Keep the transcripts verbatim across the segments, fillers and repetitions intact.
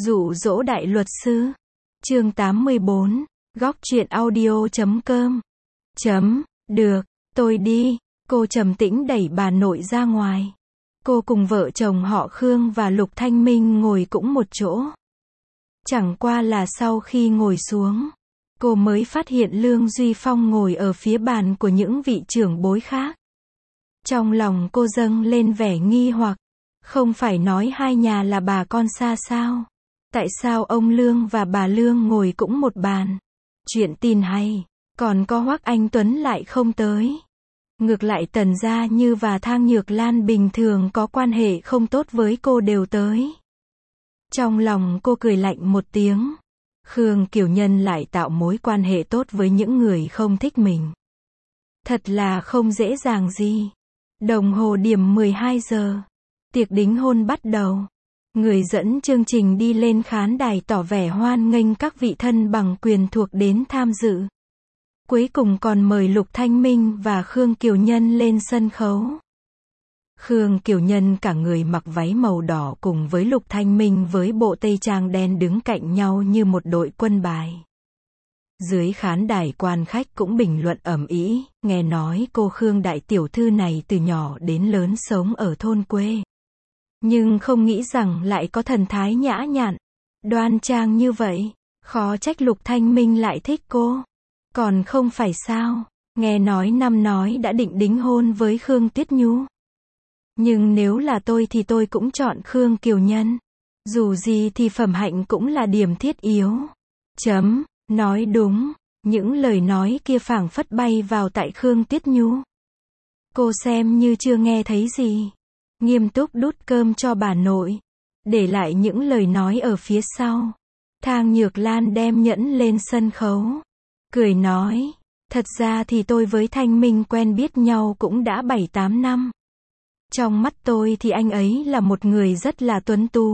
Dụ dỗ đại luật sư. Chương tám mươi bốn. Góc truyện audio chấm com. Chấm, được, tôi đi. Cô trầm tĩnh đẩy bà nội ra ngoài. Cô cùng vợ chồng họ Khương và Lục Thanh Minh ngồi cũng một chỗ. Chẳng qua là sau khi ngồi xuống, cô mới phát hiện Lương Duy Phong ngồi ở phía bàn của những vị trưởng bối khác. Trong lòng cô dâng lên vẻ nghi hoặc. Không phải nói hai nhà là bà con xa sao? Tại sao ông Lương và bà Lương ngồi cũng một bàn? Chuyện tin hay, còn có Hoắc Anh Tuấn lại không tới. Ngược lại Tần Gia Như và Thang Nhược Lan bình thường có quan hệ không tốt với cô đều tới. Trong lòng cô cười lạnh một tiếng. Khương Kiều Nhân lại tạo mối quan hệ tốt với những người không thích mình. Thật là không dễ dàng gì. Đồng hồ điểm mười hai giờ. Tiệc đính hôn bắt đầu. Người dẫn chương trình đi lên khán đài tỏ vẻ hoan nghênh các vị thân bằng quyền thuộc đến tham dự. Cuối cùng còn mời Lục Thanh Minh và Khương Kiều Nhân lên sân khấu. Khương Kiều Nhân cả người mặc váy màu đỏ cùng với Lục Thanh Minh với bộ tây trang đen đứng cạnh nhau như một đội quân bài. Dưới khán đài quan khách cũng bình luận ầm ĩ, nghe nói cô Khương đại tiểu thư này từ nhỏ đến lớn sống ở thôn quê. Nhưng không nghĩ rằng lại có thần thái nhã nhặn, đoan trang như vậy, khó trách Lục Thanh Minh lại thích cô. Còn không phải sao, nghe nói năm nói đã định đính hôn với Khương Tuyết Nhu. Nhưng nếu là tôi thì tôi cũng chọn Khương Kiều Nhân. Dù gì thì phẩm hạnh cũng là điểm thiết yếu. Chấm, nói đúng, những lời nói kia phảng phất bay vào tại Khương Tuyết Nhu. Cô xem như chưa nghe thấy gì. Nghiêm túc đút cơm cho bà nội. Để lại những lời nói ở phía sau. Thang Nhược Lan đem nhẫn lên sân khấu. Cười nói, thật ra thì tôi với Thanh Minh quen biết nhau cũng đã bảy tám năm. Trong mắt tôi thì anh ấy là một người rất là tuấn tú.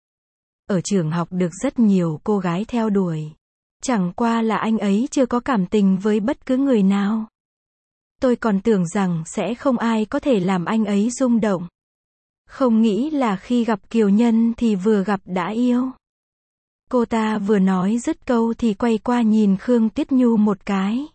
Ở trường học được rất nhiều cô gái theo đuổi. Chẳng qua là anh ấy chưa có cảm tình với bất cứ người nào. Tôi còn tưởng rằng sẽ không ai có thể làm anh ấy rung động. Không nghĩ là khi gặp Kiều Nhân thì vừa gặp đã yêu. Cô ta vừa nói dứt câu thì quay qua nhìn Khương Tuyết Nhu một cái.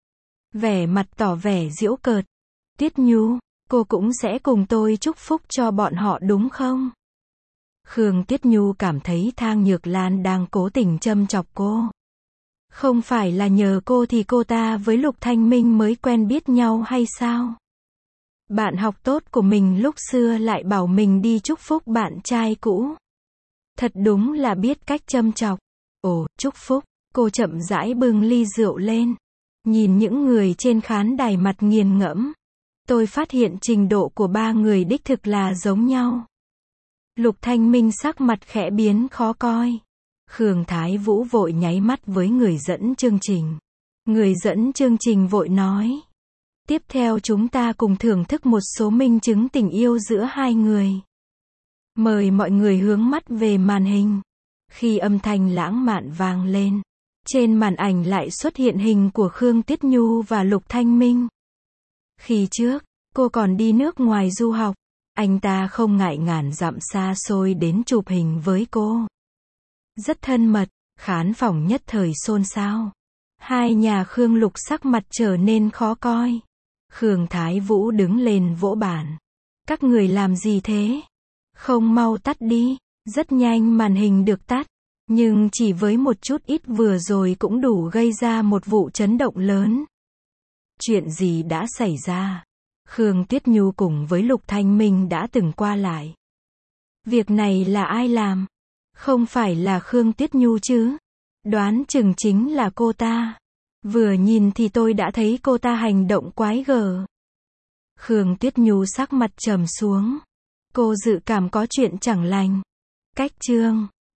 Vẻ mặt tỏ vẻ giễu cợt. Tuyết Nhu, cô cũng sẽ cùng tôi chúc phúc cho bọn họ đúng không? Khương Tuyết Nhu cảm thấy Thang Nhược Lan đang cố tình châm chọc cô. Không phải là nhờ cô thì cô ta với Lục Thanh Minh mới quen biết nhau hay sao? Bạn học tốt của mình lúc xưa lại bảo mình đi chúc phúc bạn trai cũ. Thật đúng là biết cách châm chọc. Ồ, chúc phúc. Cô chậm rãi bưng ly rượu lên. Nhìn những người trên khán đài mặt nghiền ngẫm. Tôi phát hiện trình độ của ba người đích thực là giống nhau. Lục Thanh Minh sắc mặt khẽ biến khó coi. Khương Thái Vũ vội nháy mắt với người dẫn chương trình. Người dẫn chương trình vội nói. Tiếp theo chúng ta cùng thưởng thức một số minh chứng tình yêu giữa hai người. Mời mọi người hướng mắt về màn hình. Khi âm thanh lãng mạn vang lên, trên màn ảnh lại xuất hiện hình của Khương Tuyết Nhu và Lục Thanh Minh. Khi trước, cô còn đi nước ngoài du học, anh ta không ngại ngàn dặm xa xôi đến chụp hình với cô. Rất thân mật, khán phòng nhất thời xôn xao. Hai nhà Khương Lục sắc mặt trở nên khó coi. Khương Thái Vũ đứng lên vỗ bàn. Các người làm gì thế? Không mau tắt đi. Rất nhanh màn hình được tắt. Nhưng chỉ với một chút ít vừa rồi cũng đủ gây ra một vụ chấn động lớn. Chuyện gì đã xảy ra? Khương Tuyết Nhu cùng với Lục Thanh Minh đã từng qua lại. Việc này là ai làm? Không phải là Khương Tuyết Nhu chứ? Đoán chừng chính là cô ta. Vừa nhìn thì tôi đã thấy cô ta hành động quái gở. Khương Tuyết Nhu sắc mặt trầm xuống. Cô dự cảm có chuyện chẳng lành. Cách chương